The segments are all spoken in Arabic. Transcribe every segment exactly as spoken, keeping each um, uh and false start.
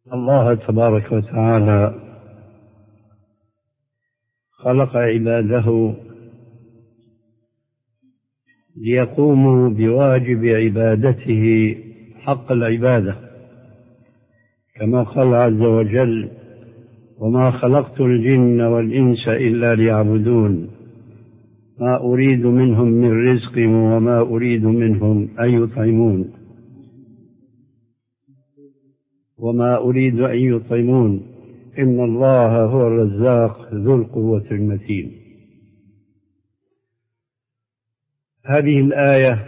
الله تبارك وتعالى خلق عباده ليقوموا بواجب عبادته حق العبادة، كما قال عز وجل: وما خلقت الجن والإنس إلا ليعبدون ما أريد منهم من رزق وما أريد منهم أن يطعمون وما أريد أن يطعمون إن الله هو الرزاق ذو القوة المتين. هذه الآية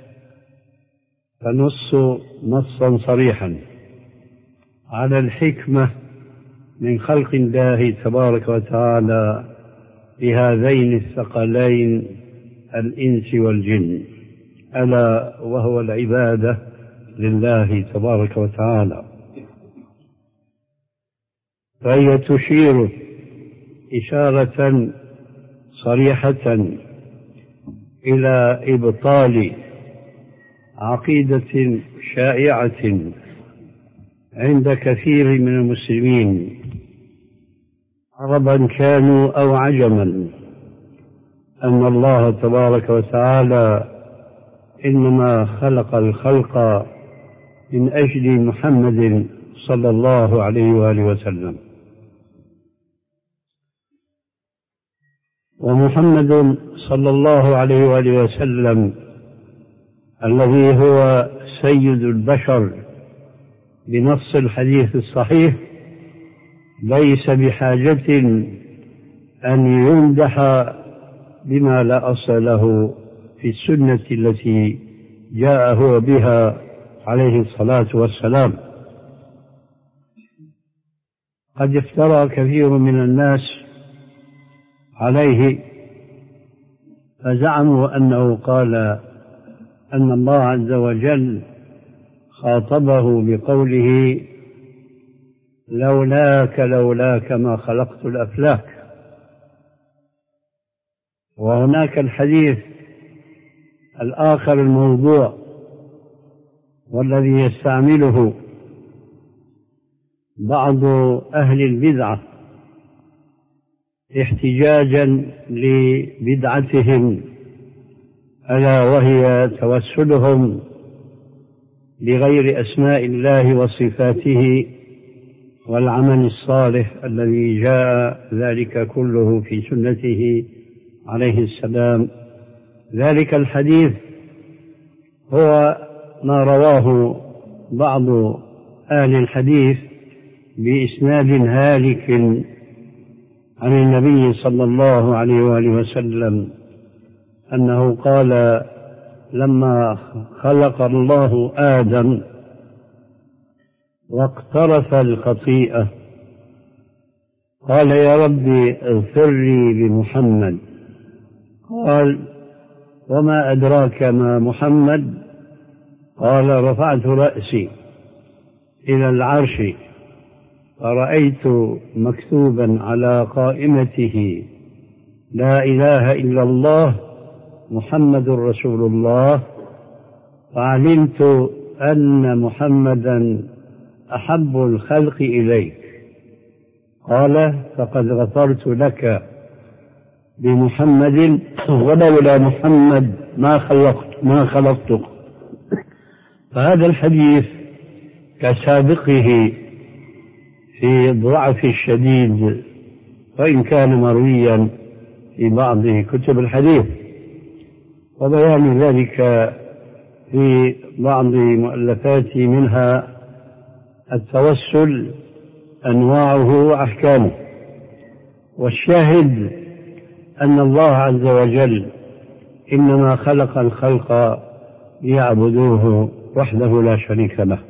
تنص نصا صريحا على الحكمة من خلق الله تبارك وتعالى لهذين الثقلين الإنس والجن، ألا وهو العبادة لله تبارك وتعالى. فهي تشير إشارة صريحة إلى إبطال عقيدة شائعة عند كثير من المسلمين، عربا كانوا أو عجما، أن الله تبارك وتعالى إنما خلق الخلق من أجل محمد صلى الله عليه وآله وسلم، ومحمد صلى الله عليه وآله وسلم الذي هو سيد البشر بنص الحديث الصحيح ليس بحاجة أن يمدح بما لا أصل له في السنة التي جاء هو بها عليه الصلاة والسلام. قد افترى كثير من الناس عليه فزعموا أنه قال أن الله عز وجل خاطبه بقوله: لولاك لولاك ما خلقت الأفلاك. وهناك الحديث الآخر الموضوع والذي يستعمله بعض أهل البدعة احتجاجا لبدعتهم، ألا وهي توسلهم بغير أسماء الله وصفاته والعمل الصالح الذي جاء ذلك كله في سنته عليه السلام. ذلك الحديث هو ما رواه بعض أهل الحديث بإسناد هالك عن النبي صلى الله عليه وآله وسلم أنه قال: لما خلق الله آدم واقترف الخطيئة قال: يا ربي اغفر لي بمحمد. قال: وما أدراك ما محمد؟ قال: رفعت رأسي إلى العرش فرأيت مكتوبا على قائمته: لا إله إلا الله محمد رسول الله، فعلمت أن محمدا أحب الخلق إليك. قال: فقد غفرت لك بمحمد ولولا محمد ما خلقت ما خلقتك. فهذا الحديث كسابقه في الضعف الشديد، وإن كان مرويا في بعض كتب الحديث، وبيان ذلك في بعض مؤلفاتي منها التوسل أنواعه وأحكامه. والشاهد أن الله عز وجل إنما خلق الخلق ليعبدوه وحده لا شريك له.